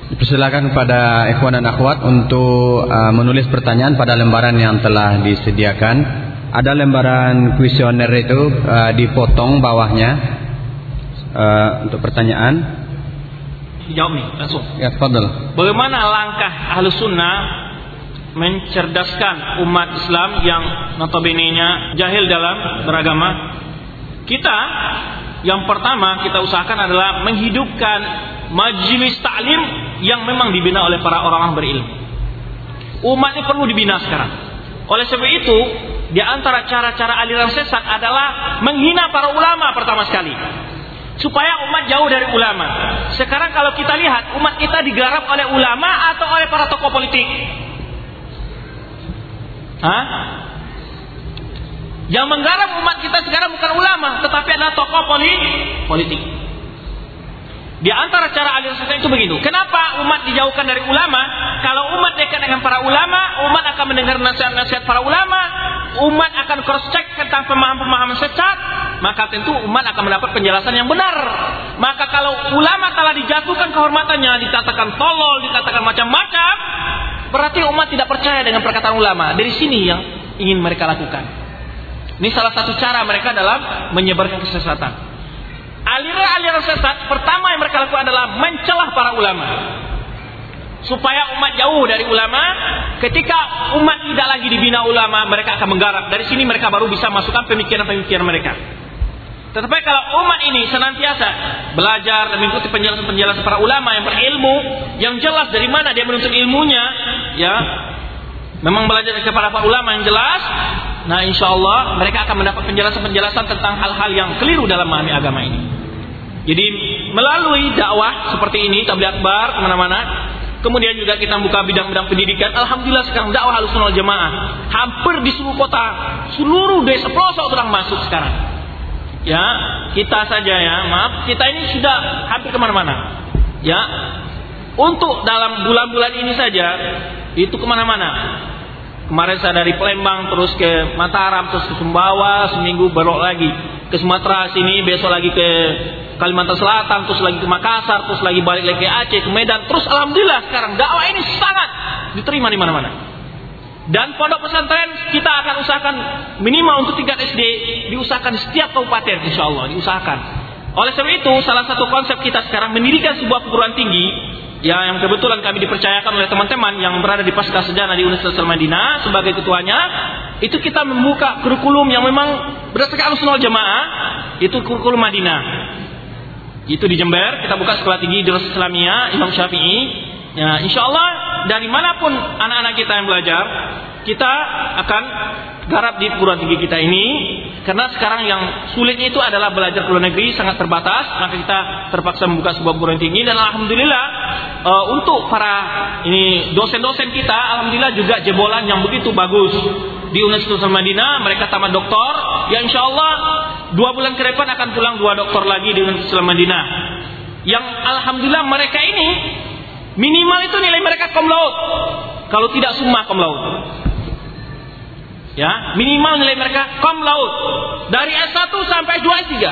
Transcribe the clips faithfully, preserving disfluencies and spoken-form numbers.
Persilakan kepada ikhwan dan akhwat untuk uh, menulis pertanyaan pada lembaran yang telah disediakan. Ada lembaran kuesioner itu uh, dipotong bawahnya uh, untuk pertanyaan. Jawab nih langsung. Ya, tafadhal. Bagaimana langkah Ahlus Sunnah mencerdaskan umat Islam yang notabene-nya jahil dalam beragama? Kita yang pertama kita usahakan adalah menghidupkan majelis taklim yang memang dibina oleh para orang-orang berilmu. Umat ini perlu dibina sekarang. Oleh sebab itu, di antara cara-cara aliran sesat adalah menghina para ulama pertama sekali, supaya umat jauh dari ulama. Sekarang kalau kita lihat, umat kita digarap oleh ulama atau oleh para tokoh politik? Hah? Yang menggarap umat kita sekarang bukan ulama, tetapi adalah tokoh politik. Di antara cara aliran sesat itu begitu. Kenapa umat dijauhkan dari ulama? Kalau umat dekat dengan para ulama, umat akan mendengar nasihat-nasihat para ulama, umat akan cross check tentang pemahaman-pemahaman sesat, maka tentu umat akan mendapat penjelasan yang benar. Maka kalau ulama telah dijatuhkan kehormatannya, dikatakan tolol, dikatakan macam-macam, berarti umat tidak percaya dengan perkataan ulama. Dari sini yang ingin mereka lakukan. Ini salah satu cara mereka dalam menyebarkan kesesatan. Aliran-aliran sesat pertama yang mereka lakukan adalah mencelah para ulama, supaya umat jauh dari ulama. Ketika umat tidak lagi dibina ulama, mereka akan menggarap. Dari sini mereka baru bisa masukkan pemikiran-pemikiran mereka. Tetapi kalau umat ini senantiasa belajar dan mengikuti penjelasan-penjelasan para ulama yang berilmu, yang jelas dari mana dia menuntut ilmunya, ya, memang belajar kepada para ulama yang jelas, nah insya Allah mereka akan mendapat penjelasan-penjelasan tentang hal-hal yang keliru dalam memahami agama ini. Jadi melalui dakwah seperti ini, tabligh akbar kemana-mana, kemudian juga kita buka bidang-bidang pendidikan. Alhamdulillah sekarang dakwah Ahlussunnah wal Jamaah hampir di seluruh kota, seluruh desa pelosok orang masuk sekarang. Ya, kita saja ya, maaf, kita ini sudah hampir kemana-mana. Ya, untuk dalam bulan-bulan ini saja itu kemana-mana. Kemarin saya dari Palembang terus ke Mataram, terus ke Sumbawa, seminggu baru lagi ke Sumatera sini, besok lagi ke Kalimantan Selatan, terus lagi ke Makassar, terus lagi balik lagi ke Aceh, ke Medan. Terus alhamdulillah sekarang dakwah ini sangat diterima di mana-mana. Dan pondok pesantren kita akan usahakan minimal untuk tingkat S D diusahakan di setiap kabupaten, insya Allah diusahakan. Oleh sebab itu salah satu konsep kita sekarang mendirikan sebuah perguruan tinggi, ya, yang kebetulan kami dipercayakan oleh teman-teman yang berada di Pasca Sarjana di Universitas Al-Madinah sebagai ketuanya. Itu kita membuka kurikulum yang memang berdasarkan Ahlussunnah wal Jamaah, itu kurikulum Madinah. Itu di Jember, kita buka sekolah tinggi Darus Islamiyah Imam Syafi'i. Ya, insya Allah dari manapun anak-anak kita yang belajar, kita akan garap di perguruan tinggi kita ini. Karena sekarang yang sulitnya itu adalah belajar ke luar negeri sangat terbatas, maka kita terpaksa membuka sebuah perguruan tinggi. Dan alhamdulillah uh, untuk para ini dosen-dosen kita, alhamdulillah juga jebolan yang begitu bagus di Universitas Al-Madinah. Mereka tamat doktor, ya insya Allah dua bulan ke depan akan pulang dua doktor lagi di Universitas Al-Madinah. Yang alhamdulillah mereka ini minimal itu nilai mereka cum laude, kalau tidak summa cum laude. Ya, minimal nilai mereka cum laude dari S satu sampai dua S tiga.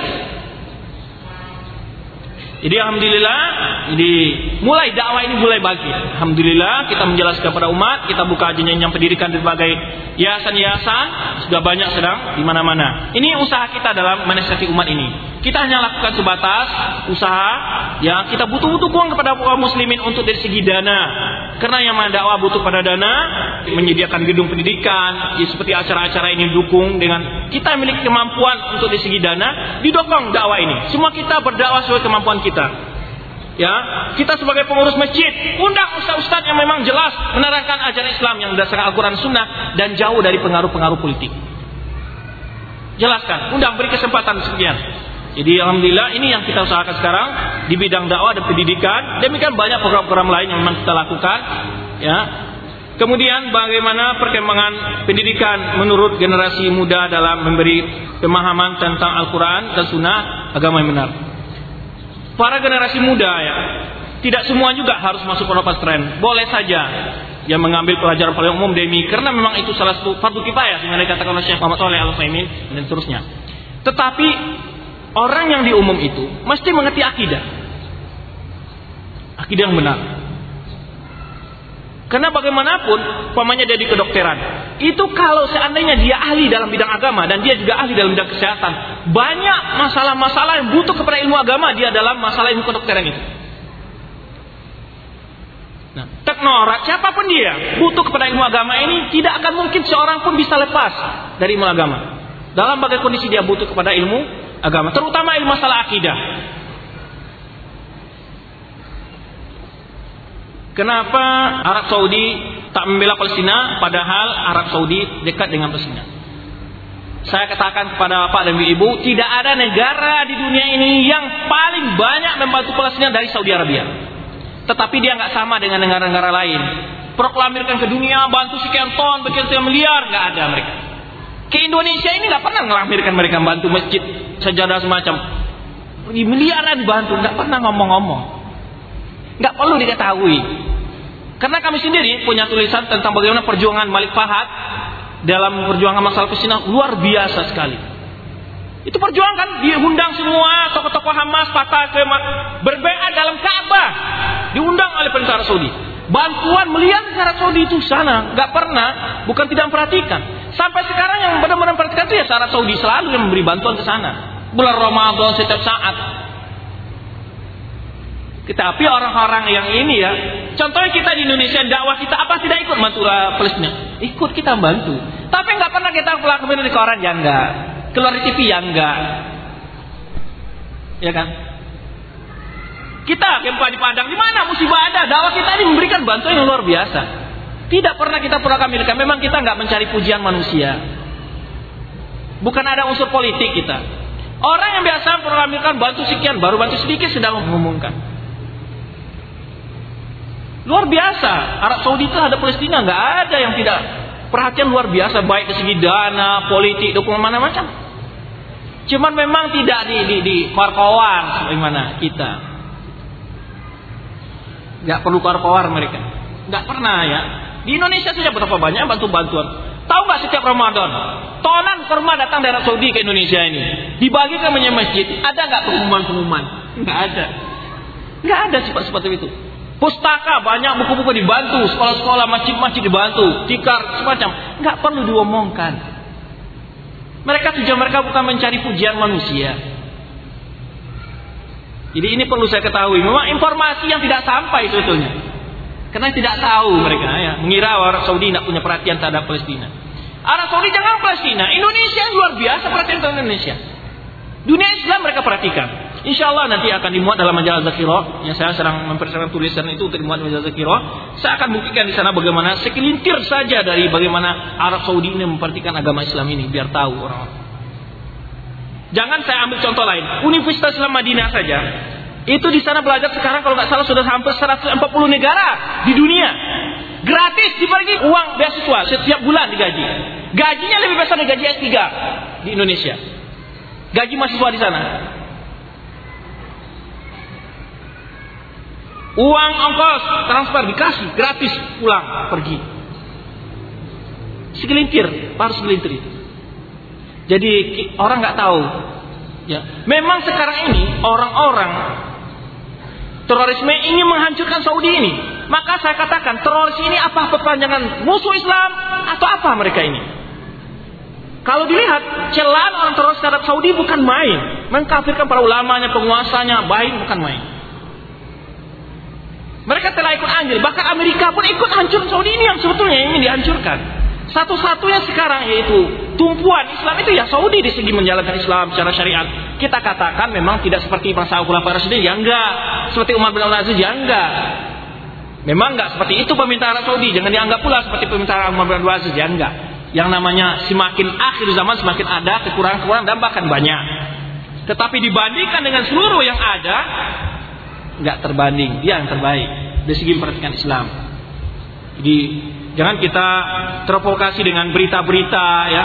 Jadi alhamdulillah, jadi mulai dakwah ini mulai bagi. Alhamdulillah kita menjelaskan kepada umat, kita buka jenjang pendidikan di berbagai yayasan-yayasan, sudah banyak sedang di mana-mana. Ini usaha kita dalam menasihati umat ini. Kita hanya lakukan sebatas usaha, ya, kita butuh-butuh uang kepada kaum muslimin untuk dari segi dana. Karena yang dakwah butuh pada dana, menyediakan gedung pendidikan, ya, seperti acara-acara ini didukung dengan kita memiliki kemampuan untuk dari segi dana, didokong dakwah ini. Semua kita berdakwah sesuai kemampuan kita. Ya, kita sebagai pengurus masjid, undang ustaz-ustaz yang memang jelas menerangkan ajaran Islam yang berdasarkan Al-Quran Sunnah dan jauh dari pengaruh-pengaruh politik. Jelaskan, undang, beri kesempatan sekian. Jadi alhamdulillah ini yang kita usahakan sekarang di bidang dakwah dan pendidikan. Demikian banyak program-program lain yang memang kita lakukan. Ya. Kemudian bagaimana perkembangan pendidikan menurut generasi muda dalam memberi pemahaman tentang Al-Quran dan Sunnah agama yang benar. Para generasi muda, ya, tidak semua juga harus masuk pondok pesantren. Boleh saja yang mengambil pelajaran paling umum demi, karena memang itu salah satu fardu kifayah yang dikatakan oleh Syekh Muhammad Shalih Al-Utsaimin dan seterusnya. Tetapi orang yang di umum itu mesti mengerti akidah, akidah yang benar. Karena bagaimanapun, umpamanya dia di kedokteran, itu kalau seandainya dia ahli dalam bidang agama dan dia juga ahli dalam bidang kesehatan, banyak masalah-masalah yang butuh kepada ilmu agama dia dalam masalah ilmu kedokteran itu. Nah, teknorat siapapun dia butuh kepada ilmu agama ini, tidak akan mungkin seorang pun bisa lepas dari ilmu agama. Dalam berbagai kondisi dia butuh kepada ilmu agama, terutama ilmu masalah akidah. Kenapa Arab Saudi tak membela Palestina padahal Arab Saudi dekat dengan Palestina? Saya katakan kepada Bapak dan Ibu, tidak ada negara di dunia ini yang paling banyak membantu Palestina dari Saudi Arabia. Tetapi dia nggak sama dengan negara-negara lain. Proklamirkan ke dunia bantu sekian ton, sekian miliar, nggak ada mereka. Ke Indonesia ini nggak pernah ngelamirkan mereka bantu masjid, sejadah semacam. Miliaran dibantu, nggak pernah ngomong-ngomong. Nggak perlu diketahui. Karena kami sendiri punya tulisan tentang bagaimana perjuangan Malik Fahad dalam perjuangan masalah Palestina luar biasa sekali. Itu perjuangan diundang semua tokoh-tokoh Hamas, Fatah, berbaiat dalam Ka'bah, diundang oleh pemerintah Arab Saudi. Bantuan miliar ke Arab Saudi itu sana, nggak pernah, bukan tidak memperhatikan. Sampai sekarang yang benar-benar memperhatikan itu ya Arab Saudi, selalu yang memberi bantuan ke sana. Bulan Ramadan setiap saat. Tetapi orang-orang yang ini ya, contohnya kita di Indonesia dakwah kita apa tidak ikut bantu Palestina? Ikut, kita bantu. Tapi nggak pernah kita pelakukan di koran, ya enggak. Keluar di T V, ya enggak. Ya kan? Kita gempa di Padang, di mana musibah ada, dakwah kita ini memberikan bantuan yang luar biasa. Tidak pernah kita pelakukan. Memang kita nggak mencari pujian manusia. Bukan ada unsur politik kita. Orang yang biasa proklamirkan bantu sekian, baru bantu sedikit sedang mengumumkan. Luar biasa, Arab Saudi itu ada Palestina, nggak ada yang tidak perhatian luar biasa, baik dari segi dana, politik, dukungan mana-macam. Cuman memang tidak di di, di kor-kowar sebagaimana kita. Nggak perlu kor-kowar mereka, nggak pernah ya. Di Indonesia saja berapa banyak bantu bantuan. Tahu nggak setiap Ramadan tonan kurma datang dari Arab Saudi ke Indonesia ini, dibagi ke masjid. Ada nggak pengumuman-pengumuman? Nggak ada, nggak ada sifat-sifat itu. Pustaka banyak, buku-buku dibantu, sekolah-sekolah, masjid-masjid dibantu, tikar semacam, nggak perlu diomongkan. Mereka tujuan mereka bukan mencari pujian manusia. Jadi ini perlu saya ketahui. Memang informasi yang tidak sampai sebetulnya, karena tidak tahu mereka ya, mengira Arab Saudi tidak punya perhatian terhadap Palestina. Arab Saudi jangan Palestina, Indonesia luar biasa perhatian terhadap Indonesia. Dunia Islam mereka perhatikan. Insya Allah nanti akan dimuat dalam majalah Zakirah. Yang saya sedang mempersiapkan tulisan itu untuk dimuat dalam majalah Zakirah. Saya akan buktikan di sana bagaimana sekelintir saja dari bagaimana Arab Saudi ini memperhatikan agama Islam ini, biar tahu orang-orang. Jangan saya ambil contoh lain. Universitas Islam Madinah saja, itu di sana belajar sekarang kalau nggak salah sudah hampir seratus empat puluh negara di dunia. Gratis dibagi uang beasiswa setiap bulan digaji. Gajinya lebih besar dari gaji S tiga di Indonesia. Gaji mahasiswa di sana. Uang ongkos transfer dikasih gratis, pulang pergi. Segelintir, harus segelintir itu. Jadi orang nggak tahu. Ya, memang sekarang ini orang-orang terorisme ingin menghancurkan Saudi ini. Maka saya katakan teroris ini apa perpanjangan musuh Islam atau apa mereka ini? Kalau dilihat celaan orang teroris terhadap Saudi bukan main, mengkafirkan para ulamanya, penguasanya, baik bukan main. Mereka telah ikut andil, bahkan Amerika pun ikut hancur Saudi ini yang sebetulnya ingin dihancurkan. Satu-satunya sekarang yaitu tumpuan Islam itu ya Saudi di segi menjalankan Islam secara syariat. Kita katakan memang tidak seperti masa Khulafaur Rasyidin, ya enggak. Seperti Umar bin Abdul Aziz, ya enggak. Memang enggak seperti itu permintaan Arab Saudi. Jangan dianggap pula seperti permintaan Umar bin Abdul Aziz, ya enggak. Yang namanya semakin akhir zaman semakin ada kekurangan-kekurangan dan bahkan banyak. Tetapi dibandingkan dengan seluruh yang ada, nggak terbanding, dia yang terbaik dari segi memperhatikan Islam. Jadi jangan kita terprovokasi dengan berita-berita ya.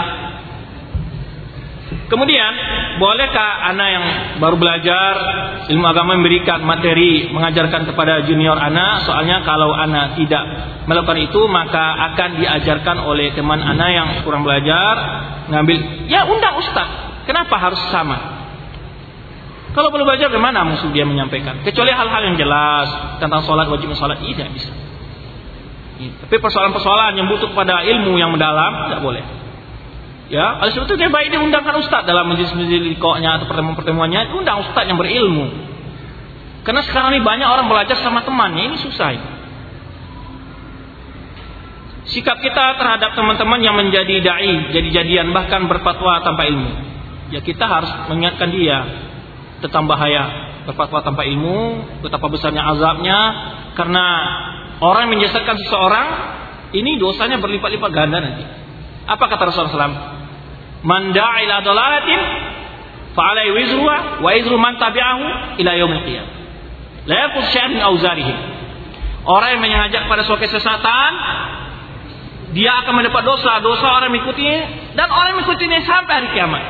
Kemudian bolehkah anak yang baru belajar ilmu agama memberikan materi mengajarkan kepada junior anak? Soalnya kalau anak tidak melakukan itu maka akan diajarkan oleh teman anak yang kurang belajar, ngambil ya undang ustaz. Kenapa harus sama? Kalau belum belajar bagaimana musuh dia menyampaikan? Kecuali hal-hal yang jelas tentang sholat, wajib sholat, tidak bisa. Tapi persoalan-persoalan yang butuh kepada ilmu yang mendalam tidak boleh. Ya, oleh sebab itu dia baik diundangkan ustaz dalam majelis-majelis liqa'nya atau pertemuan-pertemuannya, undang ustaz yang berilmu. Karena sekarang ini banyak orang belajar sama temannya, ini susah. Ini. Sikap kita terhadap teman-teman yang menjadi dai, jadi-jadian bahkan berfatwa tanpa ilmu. Ya kita harus mengingatkan dia tentang bahaya berfatwa tanpa ilmu, betapa besarnya azabnya, karena orang yang menyesatkan seseorang ini dosanya berlipat-lipat ganda nanti. Apa kata Rasulullah shallallahu alaihi wasallam? Man da'a ila dalalatin fa alaihi wizruha wa wizru man tabi'ahu ila yaumil qiyamah. La yaqul syai'an min auzarihim. Orang yang mengajak pada suatu kesesatan, dia akan mendapat dosa, dosa orang yang mengikutinya dan orang yang mengikutinya sampai hari kiamat.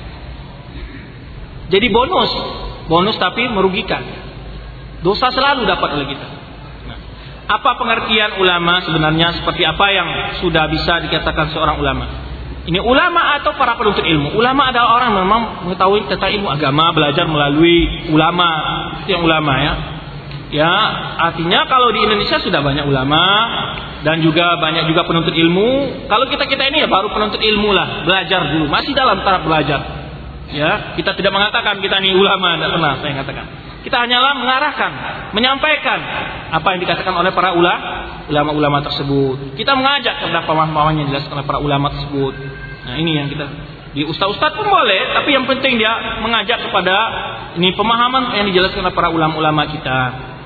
Jadi bonus, bonus tapi merugikan. Dosa selalu dapat oleh kita. Nah, apa pengertian ulama sebenarnya, seperti apa yang sudah bisa dikatakan seorang ulama? Ini ulama atau para penuntut ilmu? Ulama adalah orang yang memang mengetahui tentang ilmu agama, belajar melalui ulama. Itu yang ulama ya. Ya, artinya kalau di Indonesia sudah banyak ulama dan juga banyak juga penuntut ilmu. Kalau kita-kita ini ya baru penuntut ilmu lah, belajar dulu, masih dalam tahap belajar. Ya, kita tidak mengatakan kita ini ulama, tidak pernah saya katakan. Kita hanyalah mengarahkan, menyampaikan apa yang dikatakan oleh para ulama-ulama tersebut. Kita mengajak kepada pemahaman yang dijelaskan oleh para ulama tersebut. Nah, ini yang kita di ustaz-ustaz pun boleh, tapi yang penting dia mengajak kepada ini pemahaman yang dijelaskan oleh para ulama-ulama kita.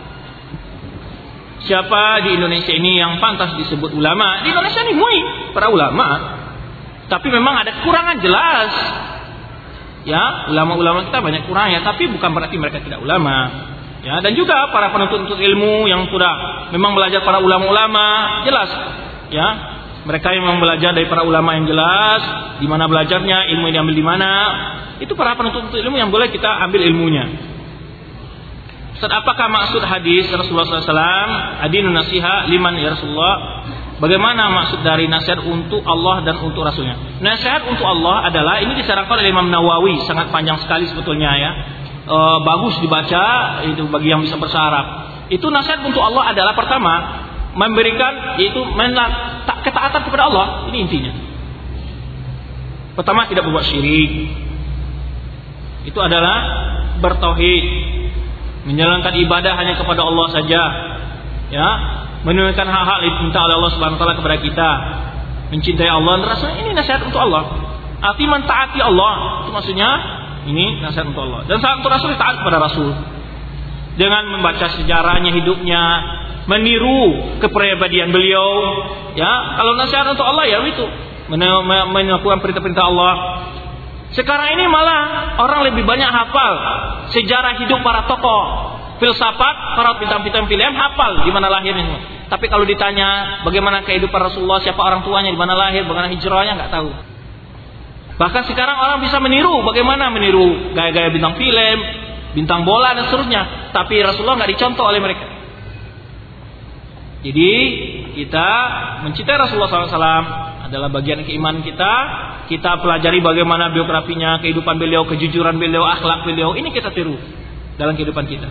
Siapa di Indonesia ini yang pantas disebut ulama? Di Indonesia ini mui para ulama. Tapi memang ada kekurangan jelas. Ya, ulama-ulama kita banyak kurangnya, tapi bukan berarti mereka tidak ulama. Ya, dan juga para penuntut ilmu yang sudah memang belajar para ulama-ulama, jelas. Ya, mereka yang memang belajar dari para ulama yang jelas, di mana belajarnya, ilmu yang diambil di mana. Itu para penuntut ilmu yang boleh kita ambil ilmunya. Ustaz, apakah maksud hadis Rasulullah sallallahu alaihi wasallam adinun nasiha liman ya Rasulullah? Bagaimana maksud dari nasihat untuk Allah dan untuk Rasulnya? Nasihat untuk Allah adalah, ini disarankan oleh Imam Nawawi, sangat panjang sekali sebetulnya ya. E, bagus dibaca, itu bagi yang bisa bahasa Arab. Itu nasihat untuk Allah adalah pertama memberikan, yaitu menat, ketaatan kepada Allah. Ini intinya. Pertama, tidak berbuat syirik. Itu adalah bertauhid, menjalankan ibadah hanya kepada Allah saja. Ya, menunaikan hak-hak yang diminta oleh Allah Subhanahu wa taala kepada kita, mencintai Allah dan Rasul. Ini nasihat untuk Allah. Arti mentaati Allah, itu maksudnya ini nasihat untuk Allah. Dan nasihat untuk Rasul, taat kepada Rasul. Dengan membaca sejarahnya, hidupnya, meniru kepribadian beliau. Ya, kalau nasihat untuk Allah ya itu melakukan perintah-perintah Allah. Sekarang ini malah orang lebih banyak hafal sejarah hidup para tokoh, filsafat, para bintang-bintang pilihan, hafal di mana lahirnya. Tapi kalau ditanya bagaimana kehidupan Rasulullah, siapa orang tuanya, di mana lahir, bagaimana hijrahnya, nggak tahu. Bahkan sekarang orang bisa meniru, bagaimana meniru gaya-gaya bintang film, bintang bola dan seterusnya. Tapi Rasulullah nggak dicontoh oleh mereka. Jadi kita mencintai Rasulullah shallallahu alaihi wasallam adalah bagian keimanan kita. Kita pelajari bagaimana biografinya, kehidupan beliau, kejujuran beliau, akhlak beliau. Ini kita tiru dalam kehidupan kita.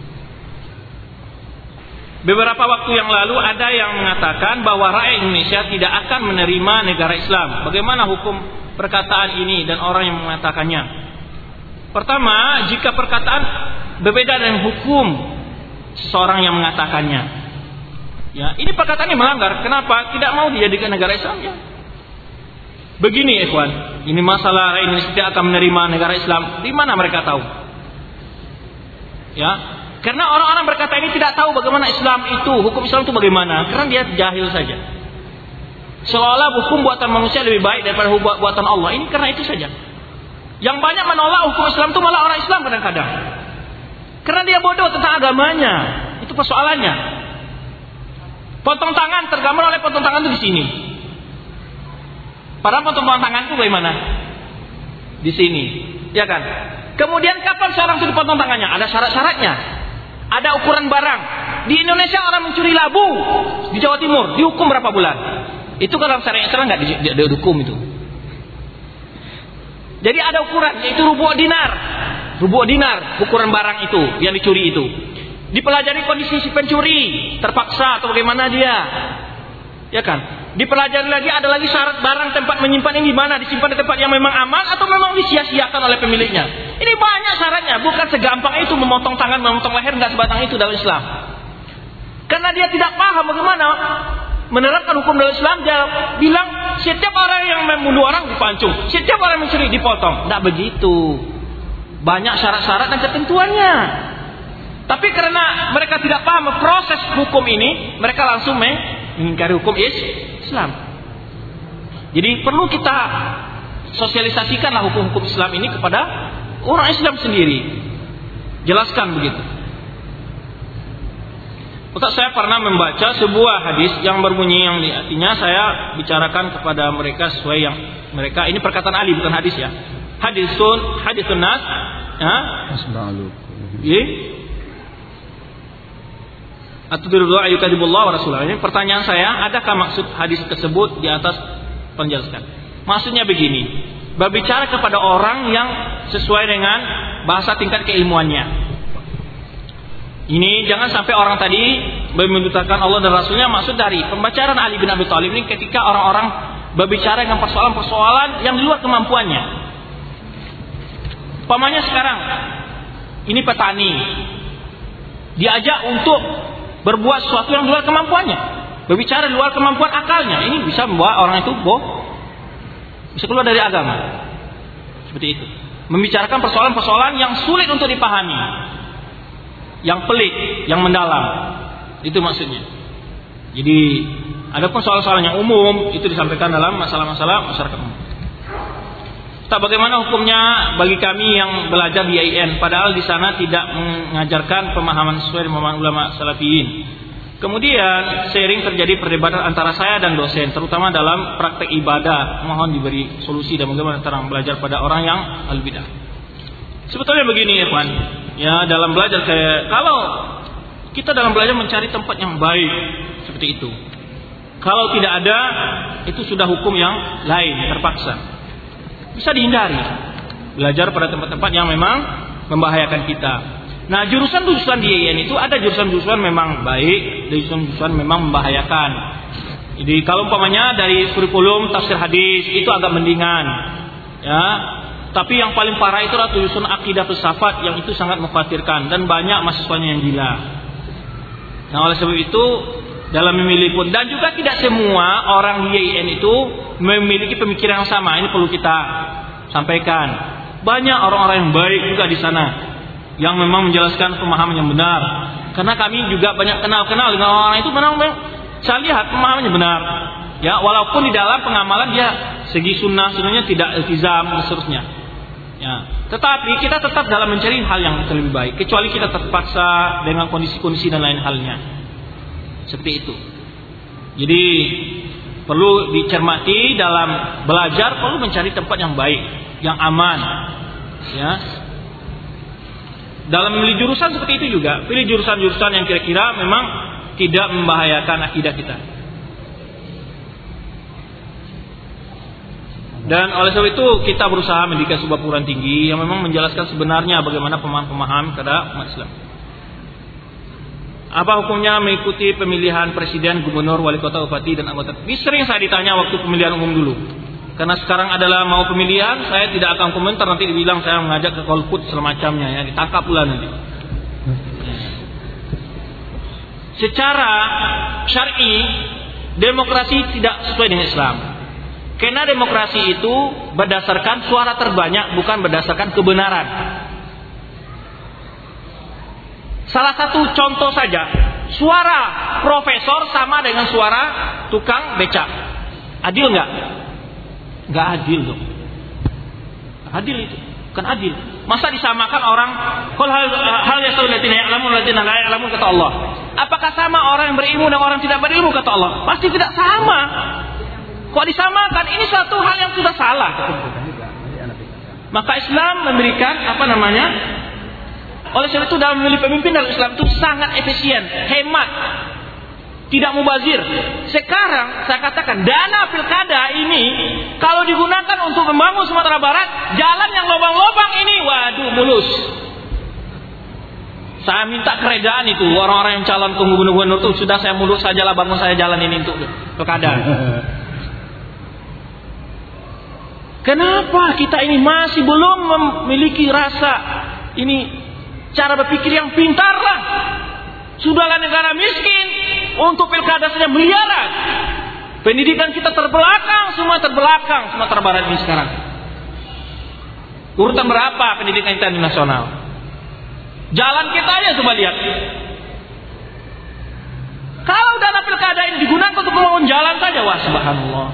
Beberapa waktu yang lalu ada yang mengatakan bahwa rakyat Indonesia tidak akan menerima negara Islam. Bagaimana hukum perkataan ini dan orang yang mengatakannya? Pertama, jika perkataan berbeda dengan hukum seseorang yang mengatakannya, ya, ini perkataannya melanggar. Kenapa? Tidak mau dijadikan negara Islam. Ya. Begini, ikhwan, ini masalah rakyat Indonesia tidak akan menerima negara Islam. Di mana mereka tahu? Ya, karena orang-orang berkata ini tidak tahu bagaimana Islam itu, hukum Islam itu bagaimana. Karena dia jahil saja. Seolah hukum buatan manusia lebih baik daripada hukum buatan Allah. Ini karena itu saja. Yang banyak menolak hukum Islam itu malah orang Islam kadang-kadang. Karena dia bodoh tentang agamanya. Itu persoalannya. Potong tangan tergambar oleh potong tangan itu di sini. Padahal potong tangan itu bagaimana? Di sini, ya kan? Kemudian kapan seorang itu dipotong tangannya? Ada syarat-syaratnya. Ada ukuran barang. Di Indonesia orang mencuri labu di Jawa Timur dihukum berapa bulan? Itu kalau syariat Islam nggak dihukum itu. Jadi ada ukuran, yaitu rubu' dinar. Rubu' dinar ukuran barang itu yang dicuri itu. Dipelajari kondisi si pencuri, terpaksa atau bagaimana dia. Ya kan? Dipelajari lagi, ada lagi syarat barang tempat menyimpan ini di mana, disimpan di tempat yang memang aman atau memang disia-siakan oleh pemiliknya. Ini banyak syaratnya, bukan segampang itu memotong tangan, memotong leher, enggak sebatang itu dalam Islam. Karena dia tidak paham bagaimana menerapkan hukum dalam Islam. Dia bilang setiap orang yang membunuh orang dipancung, setiap orang yang mencuri dipotong. Enggak begitu. Banyak syarat-syarat dan ketentuannya. Tapi karena mereka tidak paham proses hukum ini, mereka langsung mengingkari hukum Islam. Jadi perlu kita sosialisasikanlah hukum-hukum Islam ini kepada orang Islam sendiri. Jelaskan begitu. Ustaz, saya pernah membaca sebuah hadis yang berbunyi yang di artinya saya bicarakan kepada mereka sesuai yang mereka, ini perkataan Ali bukan hadis ya. Hadisun, hadisun nas, ya. Iya. Atau berdoa yukadzibullah wa rasulullah. Ini pertanyaan saya, adakah maksud hadis tersebut di atas penjelaskan? Maksudnya begini, berbicara kepada orang yang sesuai dengan bahasa tingkat keilmuannya. Ini jangan sampai orang tadi membenturkan Allah dan Rasulnya. Maksud dari pembicaraan Ali bin Abi Thalib ini ketika orang-orang berbicara dengan persoalan-persoalan yang di luar kemampuannya. Umpamanya sekarang ini petani diajak untuk berbuat sesuatu yang di luar kemampuannya, berbicara di luar kemampuan akalnya, ini bisa membawa orang itu boh, bisa keluar dari agama. Seperti itu. Membicarakan persoalan-persoalan yang sulit untuk dipahami, yang pelik, yang mendalam. Itu maksudnya. Jadi, adapun soal-soal yang umum itu disampaikan dalam masalah-masalah masyarakat umum. Tak bagaimana hukumnya bagi kami yang belajar di I N, padahal di sana tidak mengajarkan pemahaman sesuai dengan pemahaman ulama salafiyin. Kemudian sering terjadi perdebatan antara saya dan dosen, terutama dalam praktek ibadah. Mohon diberi solusi dan bagaimana cara belajar pada orang yang al-bidah. Sebetulnya begini ya Pak, ya dalam belajar kayak kalau kita dalam belajar mencari tempat yang baik seperti itu. Kalau tidak ada, itu sudah hukum yang lain, terpaksa. Bisa dihindari. Belajar pada tempat-tempat yang memang membahayakan kita. Nah, jurusan-jurusan di I N itu ada jurusan-jurusan memang baik, jurusan-jurusan memang membahayakan. Jadi kalau umpamanya dari kurikulum tafsir hadis itu agak mendingan. Ya. Tapi yang paling parah itu adalah jurusan akidah filsafat yang itu sangat mengkhawatirkan dan banyak mahasiswanya yang gila. Nah, oleh sebab itu dalam memilih pun, dan juga tidak semua orang di I N itu memiliki pemikiran yang sama. Ini perlu kita sampaikan. Banyak orang-orang yang baik juga di sana yang memang menjelaskan pemahaman yang benar. Karena kami juga banyak kenal-kenal dengan orang itu, memang saya lihat pemahamannya benar. Ya, walaupun di dalam pengamalan dia segi sunnah sunnahnya tidak iltizam dan seterusnya. Ya, tetapi kita tetap dalam mencari hal yang lebih baik. Kecuali kita terpaksa dengan kondisi-kondisi dan lain halnya. Seperti itu. Jadi perlu dicermati dalam belajar, perlu mencari tempat yang baik, yang aman. Ya. Dalam memilih jurusan seperti itu juga, pilih jurusan-jurusan yang kira-kira memang tidak membahayakan akidah kita. Dan oleh sebab itu kita berusaha mendirikan sebuah perguruan tinggi yang memang menjelaskan sebenarnya bagaimana pemahaman-pemahaman kepada umat Islam. Apa hukumnya mengikuti pemilihan presiden, gubernur, wali kota, bupati dan anggota? Ini sering saya ditanya waktu pemilihan umum dulu. Karena sekarang adalah mau pemilihan, saya tidak akan komentar, nanti dibilang saya mengajak ke golput semacamnya, ya ditangkap pula nanti. Secara syar'i demokrasi tidak sesuai dengan Islam. Karena demokrasi itu berdasarkan suara terbanyak, bukan berdasarkan kebenaran. Salah satu contoh saja, suara profesor sama dengan suara tukang becak. Adil nggak? Nggak adil dong. Adil itu, bukan adil. Masa disamakan orang? Qul hal hal yastawil ladzina ya'lamun wal ladzina la ya'lamun, kata Allah. Apakah sama orang yang berilmu dan orang tidak berilmu, kata Allah? Pasti tidak sama. Kok disamakan? Ini suatu hal yang sudah salah. Maka Islam memberikan apa namanya? Oleh sebab itu dalam memilih pemimpin dalam Islam itu sangat efisien, hemat, tidak mubazir. Sekarang saya katakan dana pilkada ini kalau digunakan untuk membangun Sumatera Barat, jalan yang lubang-lubang ini, waduh mulus. Saya minta keredaan itu orang-orang yang calon gubernur itu, sudah saya mundur sajalah, bangun saya jalan ini untuk pilkada. Kenapa kita ini masih belum memiliki rasa ini cara berpikir yang pintar lah? Sudahlah negara miskin, untuk pilkada saja miliaran. Pendidikan kita terbelakang, semua terbelakang Sumatera Barat ini sekarang. Urutan berapa pendidikan kita di nasional? Jalan kita aja coba lihat. Kalau dana pilkada ini digunakan untuk membangun jalan saja, wah subhanallah.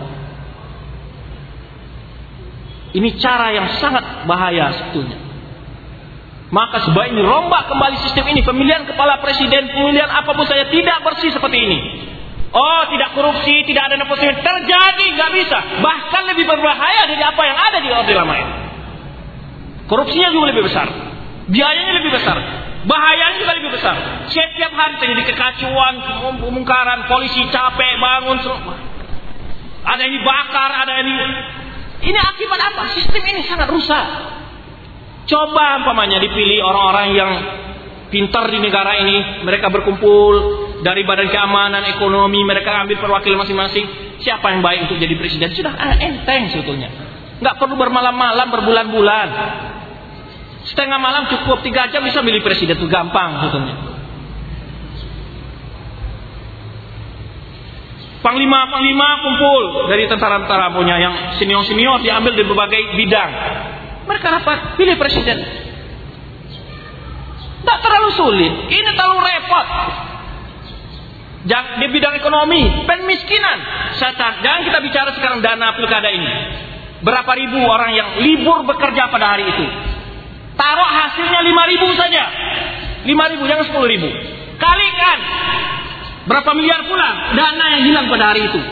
Ini cara yang sangat bahaya sebetulnya. Maka sebaiknya rombak kembali sistem ini. Pemilihan kepala presiden, pemilihan apapun saja tidak bersih seperti ini. Oh, tidak korupsi, tidak ada nepotisme, terjadi, nggak bisa. Bahkan lebih berbahaya dari apa yang ada di Orde Lama ini. Korupsinya juga lebih besar, biayanya lebih besar, bahayanya juga lebih besar. Setiap hari terjadi kekacauan, pemungkaran, polisi capek bangun, ada yang dibakar, ada yang di... Ini akibat apa? Sistem ini sangat rusak. Coba umpamanya dipilih orang-orang yang pintar di negara ini, mereka berkumpul dari badan keamanan ekonomi, mereka ambil perwakilan masing-masing. Siapa yang baik untuk jadi presiden? Sudah ah, enteng sebetulnya. Nggak perlu bermalam-malam, berbulan-bulan. Setengah malam cukup, tiga jam bisa milih presiden, itu gampang sebetulnya. Panglima-panglima kumpul dari tentara-tentara punya yang senior-senior, diambil di berbagai bidang. Mereka rapat, pilih presiden. Tak terlalu sulit, ini terlalu repot. Di bidang ekonomi, pemiskinan. Jangan kita bicara sekarang dana pilkada ini. Berapa ribu orang yang libur bekerja pada hari itu. Taruh hasilnya lima ribu saja. lima ribu, jangan sepuluh ribu. Kalikan. Berapa miliar pula dana yang hilang pada hari itu.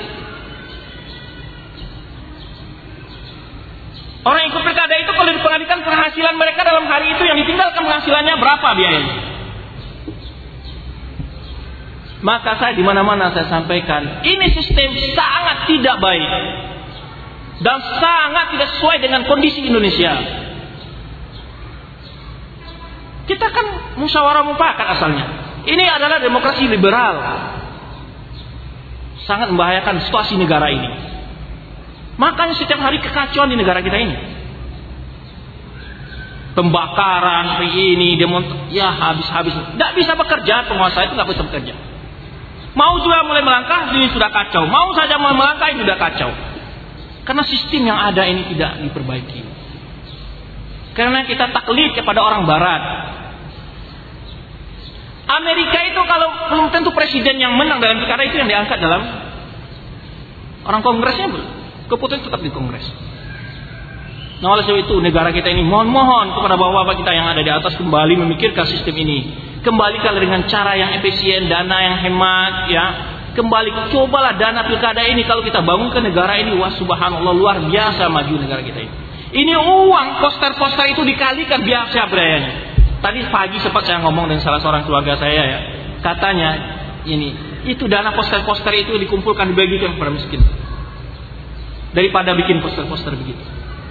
Orang yang ikut pilkada itu kalau dipengalikan penghasilan mereka dalam hari itu, yang ditinggalkan penghasilannya berapa biayanya. Maka saya di mana-mana saya sampaikan, ini sistem sangat tidak baik dan sangat tidak sesuai dengan kondisi Indonesia. Kita kan musyawarah mufakat asalnya. Ini adalah demokrasi liberal. Sangat membahayakan situasi negara ini. Makanya setiap hari kekacauan di negara kita ini. Pembakaran, ini, demonstrasi, ya habis-habis. Tidak bisa bekerja, penguasa itu tidak bisa bekerja. Mau juga mulai melangkah, ini sudah kacau. Mau saja mulai melangkah, ini sudah kacau. Karena sistem yang ada ini tidak diperbaiki. Karena kita taklid kepada orang Barat. Amerika itu kalau belum tentu presiden yang menang dalam pilkada itu yang diangkat dalam orang kongresnya, keputusan tetap di kongres. Nah oleh sebab itu negara kita ini mohon-mohon kepada bapak-bapak kita yang ada di atas kembali memikirkan sistem ini. Kembalikan dengan cara yang efisien, dana yang hemat, ya. Kembali, cobalah dana pilkada ini kalau kita bangunkan negara ini, wah subhanallah luar biasa maju negara kita ini. Ini uang poster-poster itu dikalikan biasa biayanya. Tadi pagi sempat saya ngomong dengan salah seorang keluarga saya ya, katanya ini itu dana poster-poster itu dikumpulkan dibagikan kepada miskin daripada bikin poster-poster begitu.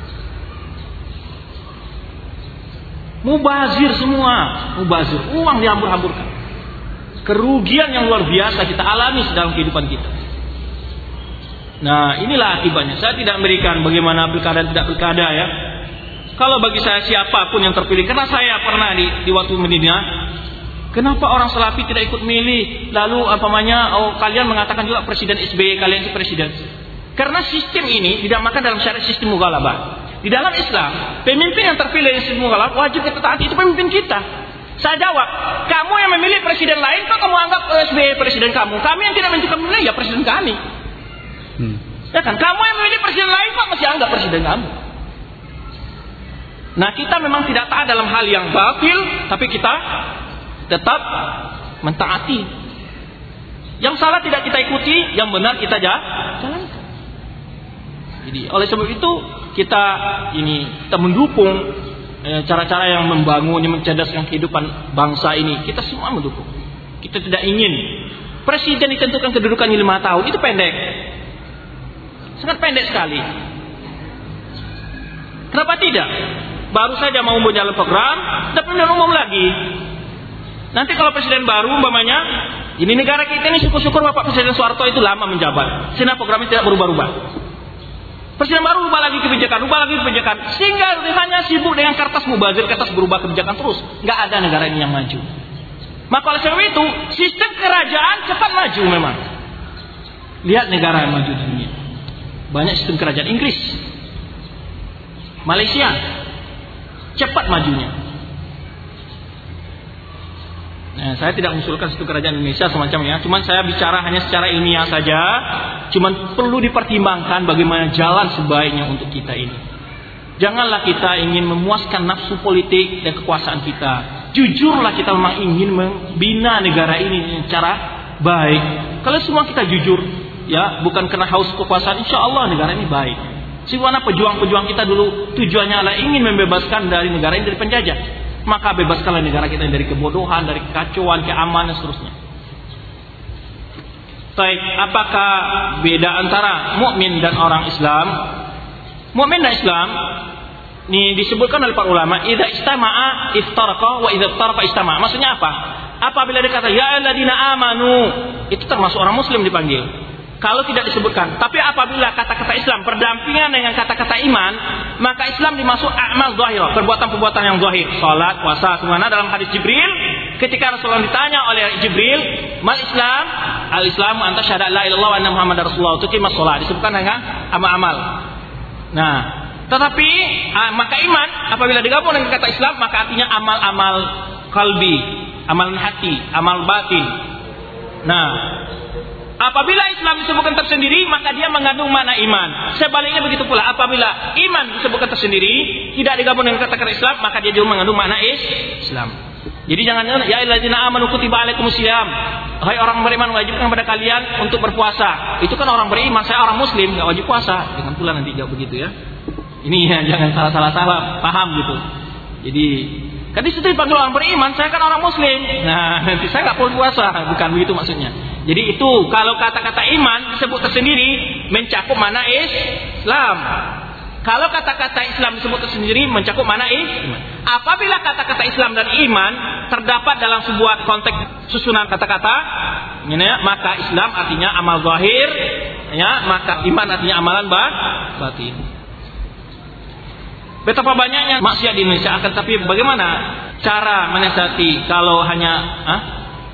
Mubazir semua, mubazir, uang dihambur-hamburkan. Kerugian yang luar biasa kita alami dalam kehidupan kita. Nah inilah akibatnya. Saya tidak memberikan bagaimana pilkada tidak pilkada ya. Kalau bagi saya siapapun yang terpilih, karena saya pernah di, di waktu Medina, kenapa orang Salafi tidak ikut milih? Lalu apa namanya? Oh kalian mengatakan juga Presiden S B Y, kalian itu presiden. Karena sistem ini dinamakan dalam syariat sistem mughalabah. Di dalam Islam, pemimpin yang terpilih dari sistem mughalabah wajib kita taati, itu pemimpin kita. Saya jawab, kamu yang memilih presiden lain, kok kamu anggap S B Y presiden kamu? Kami yang tidak menentukan memilih, ya presiden kami. Hmm. Ya kan? Kamu yang memilih presiden lain, kok masih anggap presiden kamu? Nah kita memang tidak taat dalam hal yang batil, tapi kita tetap mentaati. Yang salah tidak kita ikuti, yang benar kita jalankan. Jadi oleh sebab itu kita ini kita mendukung eh, cara-cara yang membangun, yang mencerdaskan kehidupan bangsa ini. Kita semua mendukung. Kita tidak ingin presiden ditentukan kedudukannya lima tahun, itu pendek, sangat pendek sekali. Kenapa tidak? Baru saja mau berjalan program, tidak pemilihan umum lagi. Nanti kalau presiden baru umpamanya, ini negara kita ini syukur-syukur Bapak Presiden Soeharto itu lama menjabat, sehingga programnya tidak berubah-ubah. Presiden baru ubah lagi kebijakan, ubah lagi kebijakan, sehingga hanya sibuk dengan kertas mubazir, kertas berubah kebijakan terus. Nggak ada negara ini yang maju. Maka oleh sebab itu, sistem kerajaan cepat maju memang. Lihat negara yang maju di dunia. Banyak sistem kerajaan. Inggris, Malaysia, cepat majunya. Nah, saya tidak mengusulkan sistem kerajaan Indonesia semacamnya. Cuman saya bicara hanya secara ilmiah saja. Cuman perlu dipertimbangkan bagaimana jalan sebaiknya untuk kita ini. Janganlah kita ingin memuaskan nafsu politik dan kekuasaan kita. Jujurlah kita memang ingin membina negara ini secara baik. Kalau semua kita jujur, ya, bukan karena haus kekuasaan, insya Allah negara ini baik. Sebagaimana pejuang-pejuang kita dulu tujuannya adalah ingin membebaskan dari negara ini dari penjajah. Maka bebaskanlah negara kita dari kebodohan, dari kekacauan, keamanan dan seterusnya. Baik, apakah beda antara mukmin dan orang Islam? Mukmin dan Islam ini disebutkan oleh para ulama, idza istama'a iftaraqa wa idza iftaraqa istama'a. Maksudnya apa? Apabila dikata ya alladzina amanu, itu termasuk orang muslim dipanggil. Kalau tidak disebutkan, tapi apabila kata-kata Islam berdampingan dengan kata-kata iman, maka Islam dimasuk a'mal zahirah, perbuatan-perbuatan yang zahir, salat, puasa, semuanya dalam hadis Jibril. Ketika Rasulullah ditanya oleh Jibril, mal Islam? Al Islamu anta syahada la ilaha illallah wa anna Muhammadar Rasulullah, tuqimus shalah, disebutkan dengan amal-amal. Nah, tetapi maka iman apabila digabung dengan kata Islam, maka artinya amal-amal kalbi, amalan hati, amal batin. Nah, apabila Islam disebutkan tersendiri, maka dia mengandung makna iman. Sebaliknya begitu pula, apabila iman disebutkan tersendiri, tidak digabung dengan kata-kata Islam, maka dia juga mengandung makna Islam. Jadi jangan-jangan ya ayyuhallazina amanu kutiba alaikumusiyam. Hai orang beriman, wajibkan kepada kalian untuk berpuasa. Itu kan orang beriman, saya orang muslim, enggak wajib puasa. Jangan pula nanti jawab begitu ya. Ini ya, jangan salah-salah salah paham gitu. Jadi kan di situ dipanggil orang beriman, saya kan orang muslim. Nah, nanti saya enggak perlu puasa, bukan begitu maksudnya. Jadi itu kalau kata-kata iman disebut tersendiri mencakup mana Islam. Kalau kata-kata Islam disebut tersendiri mencakup mana iman. Apabila kata-kata Islam dan iman terdapat dalam sebuah konteks susunan kata-kata, ya, maka Islam artinya amal zahir, ya, maka iman artinya amalan batin. Betapa banyaknya maksiat di Indonesia, akan tapi bagaimana cara menasihati kalau hanya ah?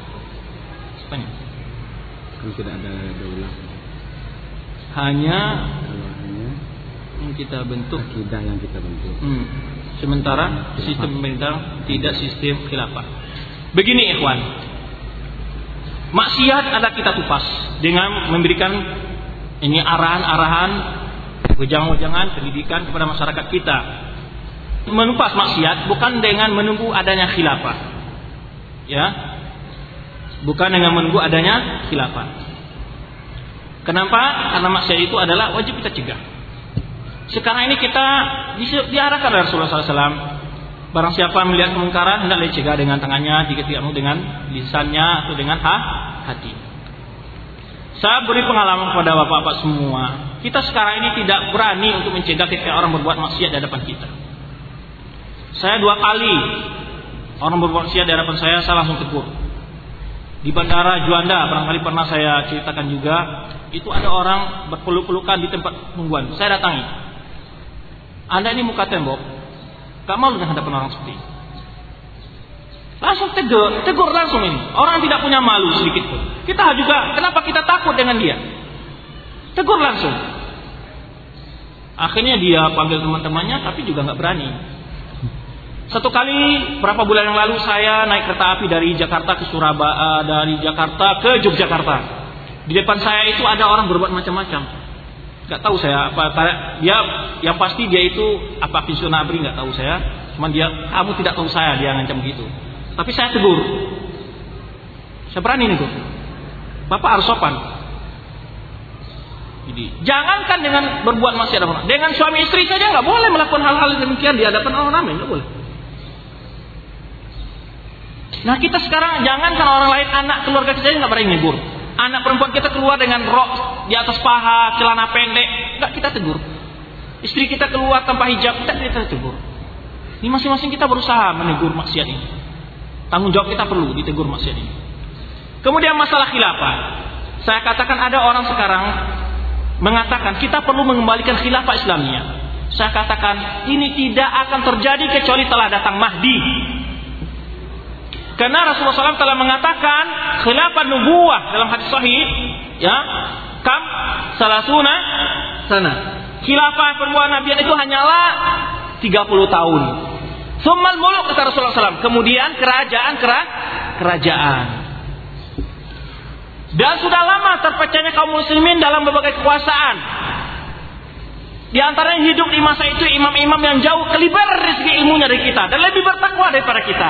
Kalau tidak ada daulah. Hanya Kalau hanya yang kita bentuk, akidah yang kita bentuk. Hmm. Sementara sistem pemerintah tidak sistem khilafah. Begini ikhwan, maksiat adalah kita tupas dengan memberikan ini arahan-arahan, wejangan-wejangan pendidikan kepada masyarakat kita. Menupas maksiat bukan dengan menunggu adanya khilafah, ya, bukan dengan menunggu adanya khilafah. Kenapa? Karena maksiat itu adalah wajib kita cegah. Sekarang ini kita diarahkan oleh Rasulullah sallallahu alaihi wasallam, barang siapa melihat kemungkaran hendaklah dicegah dengan tangannya, jika tidak dengan lisannya atau dengan hati. Saya beri pengalaman kepada bapak-bapak semua. Kita sekarang ini tidak berani untuk mencegah ketika orang berbuat maksiat di hadapan kita. Saya dua kali orang berbuat maksiat di hadapan saya, saya langsung tegur. Di Bandara Juanda, barangkali pernah saya ceritakan juga, itu ada orang berpeluk-pelukan di tempat tungguan. Saya datangi. Anda ini muka tembok, gak malu dengan hadapan orang seperti ini. Langsung tegur, tegur langsung ini. Orang tidak punya malu sedikit pun. Kita juga, kenapa kita takut dengan dia? Tegur langsung. Akhirnya dia panggil teman-temannya, tapi juga gak berani. Satu kali berapa bulan yang lalu saya naik kereta api dari Jakarta ke Surabaya, dari Jakarta ke Yogyakarta. Di depan saya itu ada orang berbuat macam-macam. Gak tahu saya apa dia, yang pasti dia itu apa pensiun abri gak tahu saya. Cuman dia, kamu tidak tahu saya, dia ngancam gitu. Tapi saya tegur. Saya berani nih, Bapak harus sopan. Jadi jangankan dengan berbuat maksiat dengan suami istri saja nggak boleh melakukan hal-hal demikian di hadapan orang ramai, nggak boleh. Nah kita sekarang jangankan orang lain, anak keluarga kita nggak berani negur. Anak perempuan kita keluar dengan rok di atas paha, celana pendek, nggak kita tegur. Istri kita keluar tanpa hijab, kita kita tegur. Ini masing-masing kita berusaha menegur maksiat ini. Tanggung jawab kita perlu ditegur maksiat ini. Kemudian masalah khilafah. Saya katakan ada orang sekarang mengatakan kita perlu mengembalikan khilafah Islamiyah. Saya katakan ini tidak akan terjadi kecuali telah datang Mahdi. Karena Rasulullah shallallahu alaihi wasallam telah mengatakan khilafah nubuwah dalam hadis sahih, ya, kam salasuna sana. Khilafah perbuatan Nabi itu hanyalah tiga puluh tahun. Summal muluk kata Rasulullah shallallahu alaihi wasallam. Kemudian kerajaan kerajaan. Dan sudah lama terpecahnya kaum muslimin dalam berbagai kekuasaan. Di antara yang hidup di masa itu imam-imam yang jauh kelibar dari segi ilmunya dari kita dan lebih bertakwa daripada kita.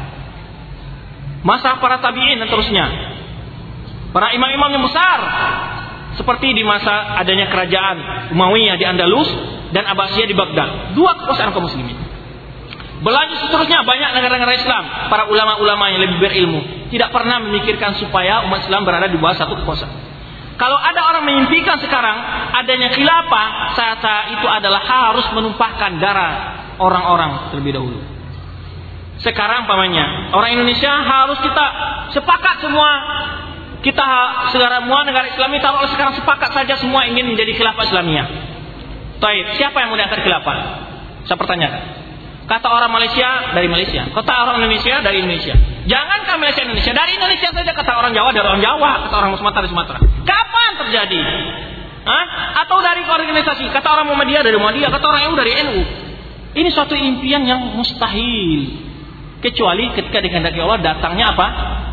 Masa para tabi'in dan terusnya. Para imam-imam yang besar. Seperti di masa adanya kerajaan Umayyah di Andalus dan Abbasiyah di Baghdad. Dua kekuasaan kaum muslimin. Berlanjut seterusnya banyak negara-negara Islam. Para ulama-ulama yang lebih berilmu tidak pernah memikirkan supaya umat Islam berada di bawah satu kekuasaan. Kalau ada orang memimpikan sekarang adanya khilafah, saya itu adalah harus menumpahkan darah orang-orang terlebih dahulu. Sekarang pamannya orang Indonesia harus kita sepakat semua, kita segera semua negara Islam kita harus sekarang sepakat saja semua ingin menjadi khilafah Islamiyah. Taib, siapa yang mau diangkat khilafah? Saya pertanyakan. Kata orang Malaysia dari Malaysia, kata orang Indonesia dari Indonesia. Jangankan Malaysia Indonesia, dari Indonesia saja kata orang Jawa dari orang Jawa, kata orang Sumatera dari Sumatera. Kapan terjadi? Hah? Atau dari organisasi, kata orang Muhammadiyah dari Muhammadiyah, kata orang N U dari N U. Ini suatu impian yang mustahil. Kecuali ketika dikehendaki Allah datangnya apa?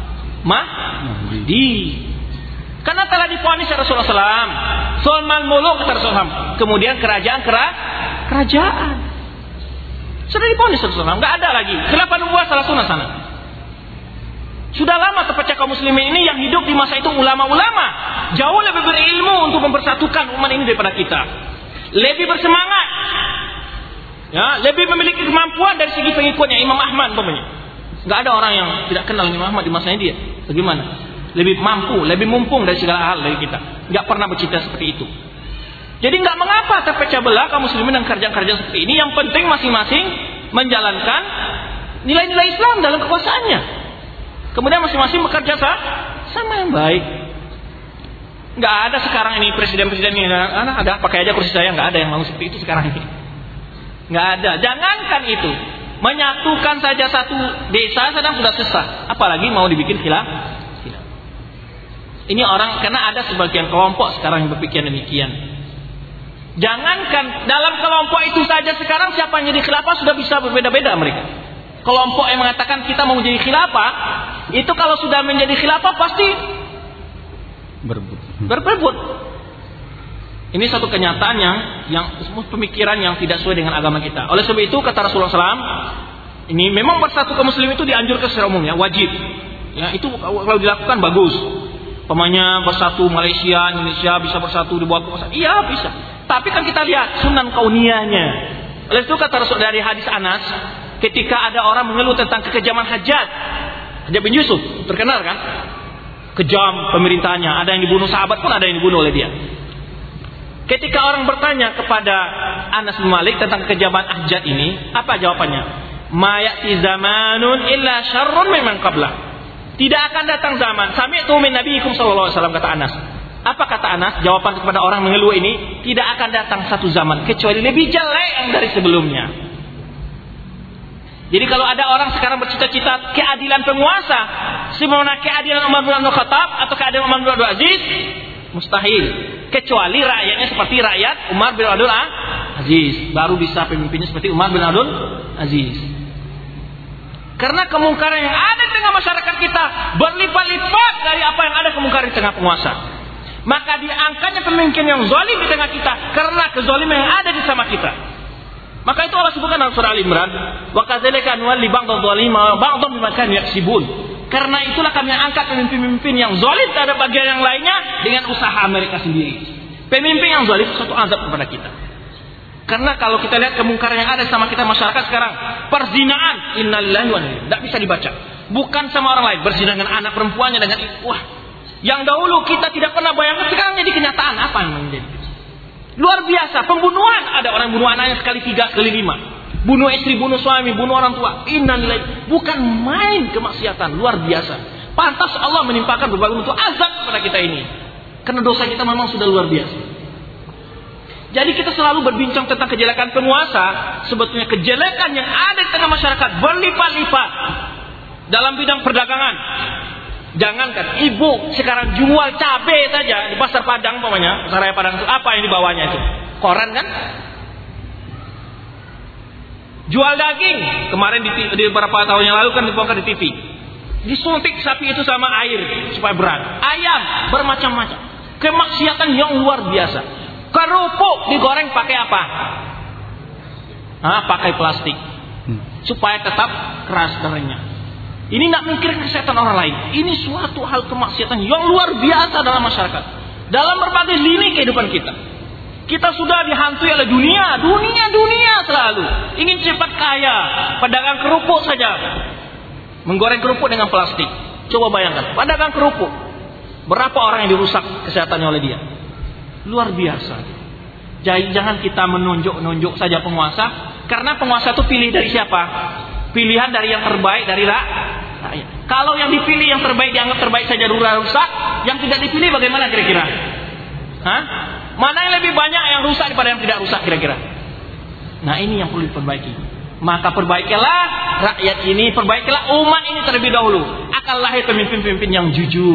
Mahdi. Karena telah diponis Rasulullah shallallahu alaihi wasallam. Sulman muluk kata Rasulullah shallallahu alaihi wasallam. Kemudian kerajaan kera, kerajaan. Sudah diponis Rasulullah shallallahu alaihi wasallam. Enggak ada lagi. Khilafah nubuwah salah sunnah sana. Sudah lama terpecah kaum muslimin ini yang hidup di masa itu ulama-ulama jauh lebih berilmu untuk mempersatukan umat ini daripada kita. Lebih bersemangat. Ya, lebih memiliki kemampuan dari segi pengikutnya Imam Ahmad umpamanya. Enggak ada orang yang tidak kenal Imam Ahmad di masanya dia. Bagaimana? Lebih mampu, lebih mumpung dari segala hal dari kita. Enggak pernah bercita seperti itu. Jadi enggak mengapa terpecah belah kaum muslimin dan kerjaan-kerjaan seperti ini. Yang penting masing-masing menjalankan nilai-nilai Islam dalam kekuasaannya. Kemudian masing-masing bekerja sama yang baik. Enggak ada sekarang ini presiden-presiden ini ada pakai aja kursi saya, enggak ada yang mau seperti itu sekarang ini. Nggak ada. Jangankan itu, menyatukan saja satu desa sedang sudah susah, apalagi mau dibikin khilaf. Ini orang karena ada sebagian kelompok sekarang yang berpikir demikian. Jangankan dalam kelompok itu saja sekarang siapa yang jadi khilafah sudah bisa berbeda-beda mereka. Kelompok yang mengatakan kita mau menjadi khilafah, itu kalau sudah menjadi khilafah pasti berebut. Berebut. Ini satu kenyataan yang, yang pemikiran yang tidak sesuai dengan agama kita. Oleh sebab itu kata Rasulullah shallallahu alaihi wasallam, ini memang bersatu kaum muslim itu dianjurkan secara umum ya, wajib. Ya itu kalau dilakukan bagus. Pemanya bersatu Malaysia, Indonesia bisa bersatu di bawah kekuasaan. Iya bisa. Tapi kan kita lihat sunan kauniyahnya. Oleh itu kata Rasul dari hadis Anas, ketika ada orang mengeluh tentang kekejaman Hajjaj, Hajjaj bin Yusuf terkenal kan? Kejam pemerintahnya. Ada yang dibunuh sahabat pun ada yang dibunuh oleh dia. Ketika orang bertanya kepada Anas bin Malik tentang kekejaman Hajjaj ini, apa jawabannya? Ma ya'ti zamanun illa syarrun mimman qabla. Tidak akan datang zaman. Sami'tu min nabiyikum sallallahu alaihi wasallam kata Anas. Apa kata Anas? Jawaban kepada orang mengeluh ini, tidak akan datang satu zaman kecuali lebih jelek yang dari sebelumnya. Jadi kalau ada orang sekarang bercita-cita keadilan penguasa, sebagaimana keadilan Umar bin Abdul Khattab atau keadilan Umar bin Abdul Aziz, mustahil. Kecuali rakyatnya seperti rakyat Umar bin Abdul Aziz, baru bisa pemimpinnya seperti Umar bin Abdul Aziz. Karena kemungkaran yang ada di tengah masyarakat kita berlipat-lipat dari apa yang ada kemungkaran di tengah penguasa. Maka diangkatnya pemimpin yang zalim di tengah kita karena kezaliman yang ada di sama kita. Maka itu Allah sebutkan dalam surah Al-Imran, wa kadzalika nuwalli ba'dadh dzalima wa ba'dhum bima kanu yaksibun. Karena itulah kami angkat pemimpin-pemimpin yang zalim terhadap bagian yang lainnya dengan usaha mereka sendiri. Pemimpin yang zalim itu satu azab kepada kita. Karena kalau kita lihat kemungkaran yang ada sama kita masyarakat sekarang, perzinaan, innalillahi wa inna ilaihi, tidak bisa dibaca. Bukan sama orang lain, berzina dengan anak perempuannya dengan wah, yang dahulu kita tidak pernah bayangkan sekarang jadi kenyataan. Apa yang menjadi? Luar biasa, pembunuhan, ada orang bunuh anaknya sekali tiga, sekali lima. bunuh istri, bunuh suami, bunuh orang tua. Innalillahi, bukan main kemaksiatan, luar biasa. Pantas Allah menimpakan berbagai bentuk azab kepada kita ini, karena dosa kita memang sudah luar biasa. Jadi kita selalu berbincang tentang kejelekan penguasa. Sebetulnya kejelekan yang ada di tengah masyarakat berlipat-lipat dalam bidang perdagangan. Jangankan ibu sekarang jual cabai saja di pasar Padang, umpamanya pasar raya Padang itu, apa yang dibawanya itu? Koran kan? Jual daging, kemarin di, di beberapa tahun yang lalu kan dibongkar di T V. Disuntik sapi itu sama air supaya berat. Ayam bermacam-macam. Kemaksiatan yang luar biasa. Kerupuk digoreng pakai apa? Ah, pakai plastik supaya tetap keras dan renyah. Ini tidak memikirkan kesehatan orang lain. Ini suatu hal kemaksiatan yang luar biasa dalam masyarakat, dalam berbagai lini kehidupan kita. Kita sudah dihantui oleh dunia, dunia, dunia selalu ingin cepat kaya. Pedagang kerupuk saja menggoreng kerupuk dengan plastik. Coba bayangkan, pedagang kerupuk, berapa orang yang dirusak kesehatannya oleh dia? Luar biasa. Jadi jangan kita menunjuk-nunjuk saja penguasa, karena penguasa itu pilih dari siapa? Pilihan dari yang terbaik dari rakyat. Kalau yang dipilih yang terbaik dianggap terbaik saja rusak, yang tidak dipilih bagaimana kira-kira? Hah? Mana yang lebih banyak yang rusak daripada yang tidak rusak kira-kira? Nah, ini yang perlu diperbaiki. Maka perbaikilah rakyat ini, perbaikilah umat ini terlebih dahulu. Akan lahir pemimpin-pemimpin yang jujur.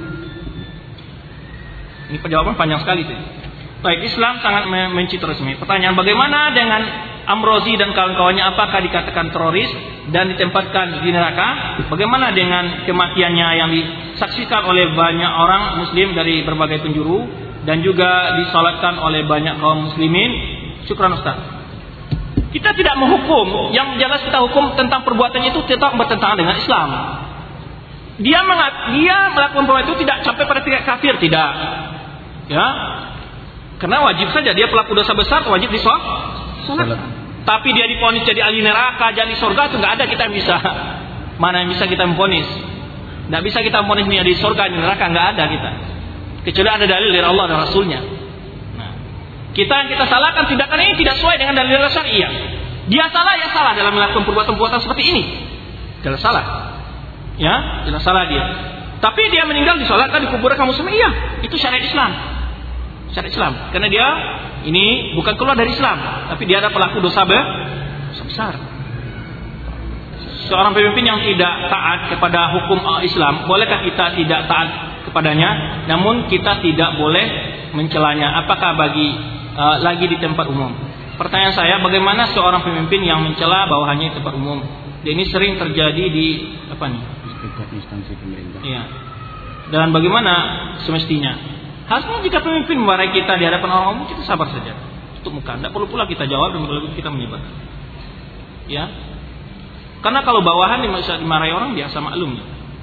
Ini jawaban panjang sekali tuh. Baik, Islam sangat menci terorisme. Pertanyaan, bagaimana dengan Amrozi dan kawan-kawannya, apakah dikatakan teroris dan ditempatkan di neraka? Bagaimana dengan kematiannya yang disaksikan oleh banyak orang muslim dari berbagai penjuru dan juga disolatkan oleh banyak kaum muslimin? Syukran Ustaz. Kita tidak menghukum, yang jelas kita hukum tentang perbuatannya itu tetap bertentangan dengan Islam. Dia mengat, dia melakukan perbuatan itu tidak sampai pada tingkat kafir, tidak. Ya. Karena wajib saja dia pelaku dosa besar, wajib disolat. Tapi dia diponis jadi ahli neraka, jadi surga, itu nggak ada kita yang bisa. Mana yang bisa kita memponis? Nggak bisa kita memponis dia di surga, di neraka, nggak ada kita. Kecuali ada dalil dari Allah dan Rasulnya. Nah, kita yang kita salahkan tindakan ini tidak sesuai dengan dalil syariah. Dia salah, ya salah dalam melakukan perbuatan-perbuatan seperti ini. Jelas salah. Ya, jelas salah dia. Tapi dia meninggal disolatkan di kuburan kaum muslimin, iya, itu syariat Islam. Syariat Islam. Karena dia ini bukan keluar dari Islam, tapi dia ada pelaku dosa besar. Seorang pemimpin yang tidak taat kepada hukum Islam, bolehkah kita tidak taat kepadanya? Namun kita tidak boleh mencelanya. Apakah bagi uh, lagi di tempat umum? Pertanyaan saya, bagaimana seorang pemimpin yang mencela bawahannya di tempat umum? Dan ini sering terjadi di apa nih? Instansi pemerintah. Iya. Dan bagaimana semestinya? Harusnya jika pemimpin memarahi kita di hadapan orang umum, kita sabar saja, tutup muka. Tidak perlu pula kita jawab dan perlu kita menyebar. Ya, karena kalau bawahan dimarahi orang biasa maklum.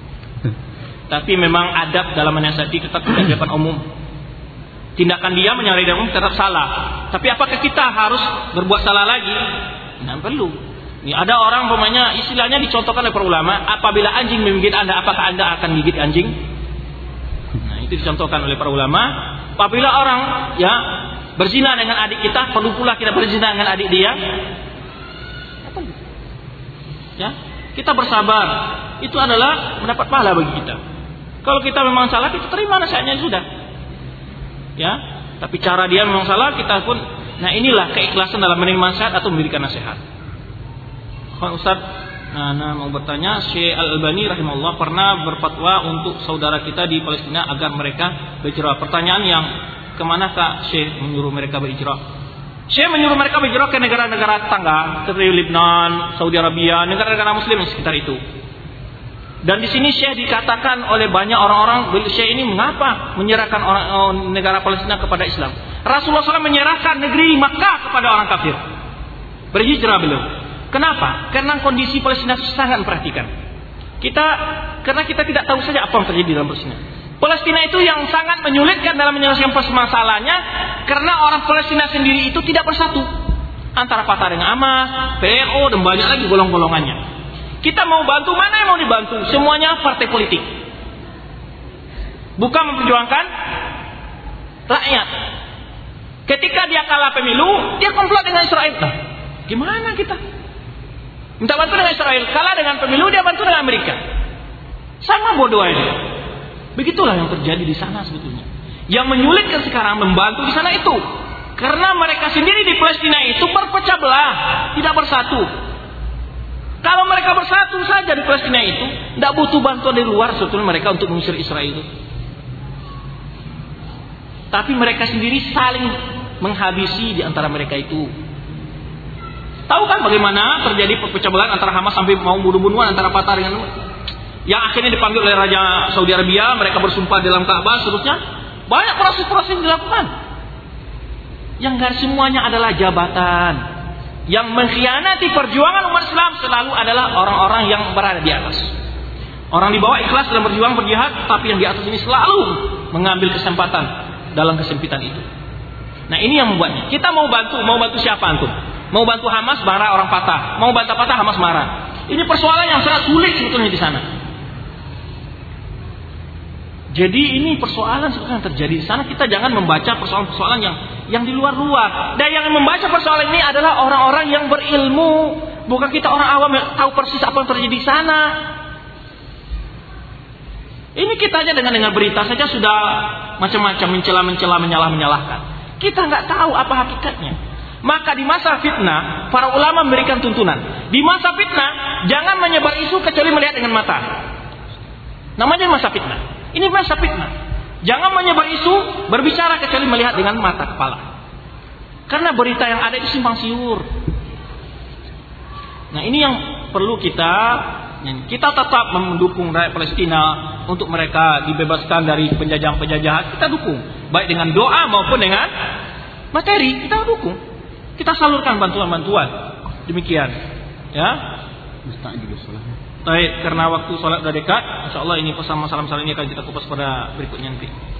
Tapi memang adab dalam menasihati tetap di hadapan umum. Tindakan dia menyalahi umum tetap salah. Tapi apakah kita harus berbuat salah lagi? Tidak perlu. Ini ada orang pemainnya istilahnya dicontohkan oleh para ulama. Apabila anjing menggigit Anda, apakah Anda akan gigit anjing? Itu dicontohkan oleh para ulama. Apabila orang ya berzina dengan adik kita, perlu pula kita berzina dengan adik dia. Ya, kita bersabar. Itu adalah mendapat pahala bagi kita. Kalau kita memang salah, kita terima nasihatnya sudah. Ya, tapi cara dia memang salah, kita pun. Nah, inilah keikhlasan dalam menerima nasihat atau memberikan nasihat. Kalau Ustaz, nah, nah mau bertanya, Syekh Al-Albani rahimahullah pernah berfatwa untuk saudara kita di Palestina agar mereka berhijrah. Pertanyaan yang kemanakah Syekh menyuruh mereka berhijrah? Syekh menyuruh mereka berhijrah ke negara-negara tetangga, seperti Lebanon, Saudi Arabia, negara-negara Muslim di sekitar itu. Dan di sini Syekh dikatakan oleh banyak orang-orang, Syekh ini mengapa menyerahkan orang, negara Palestina kepada Islam? Rasulullah shallallahu alaihi wasallam menyerahkan negeri Makkah kepada orang kafir. Berhijrah beliau. Kenapa? Karena kondisi Palestina sangat memperhatikan. Kita, karena kita tidak tahu saja apa yang terjadi dalam Palestina. Palestina itu yang sangat menyulitkan dalam menyelesaikan masalahnya, karena orang Palestina sendiri itu tidak bersatu antara Fatah dengan Hamas, P L O dan banyak lagi golong-golongannya. Kita mau bantu, mana yang mau dibantu? Semuanya partai politik, bukan memperjuangkan rakyat. Ketika dia kalah pemilu, dia komplot dengan Israel. Gimana kita? Minta bantu dengan Israel, kalah dengan pemilu, dia bantu dengan Amerika. Sama bodoh aja. Begitulah yang terjadi di sana sebetulnya. Yang menyulitkan sekarang membantu di sana itu karena mereka sendiri di Palestina itu berpecah belah, tidak bersatu. Kalau mereka bersatu saja di Palestina itu, tidak butuh bantuan dari luar sebetulnya mereka untuk mengusir Israel itu. Tapi mereka sendiri saling menghabisi di antara mereka itu. Tahu kan bagaimana terjadi perpecah belah antara Hamas sampai mau bunuh-bunuhan antara Fatah dengan yang akhirnya dipanggil oleh Raja Saudi Arabia, mereka bersumpah dalam Ka'bah, seterusnya. Banyak proses-proses dilakukan. Yang gak semuanya adalah jabatan. Yang mengkhianati perjuangan umat Islam selalu adalah orang-orang yang berada di atas. Orang di bawah ikhlas dalam berjuang berjihad, tapi yang di atas ini selalu mengambil kesempatan dalam kesempitan itu. Nah ini yang membuatnya. Kita mau bantu, mau bantu siapa antum? Mau bantu Hamas, marah orang Fatah. Mau bantu Fatah, Hamas marah. Ini persoalan yang sangat sulit sebetulnya di sana. Jadi ini persoalan sebetulnya yang terjadi di sana. Kita jangan membaca persoalan-persoalan yang yang di luar-luar. Dan yang membaca persoalan ini adalah orang-orang yang berilmu, bukan kita orang awam yang tahu persis apa yang terjadi di sana. Ini kita aja dengan dengar berita saja sudah macam-macam mencela-mencela, menyalah-menyalahkan. Kita nggak tahu apa hakikatnya. Maka di masa fitnah, para ulama memberikan tuntunan. Di masa fitnah, jangan menyebar isu kecuali melihat dengan mata. Namanya masa fitnah. Ini masa fitnah. Jangan menyebar isu, berbicara kecuali melihat dengan mata kepala. Karena berita yang ada itu simpang siur. Nah ini yang perlu kita, kita tetap mendukung rakyat Palestina untuk mereka dibebaskan dari penjajahan-penjajahan. Kita dukung, baik dengan doa maupun dengan materi. Kita dukung, kita salurkan bantuan-bantuan. Demikian, ya. Baik, karena waktu sholat sudah dekat, insya Allah ini pesan masalah-masalah ini akan kita kupas pada berikutnya nanti.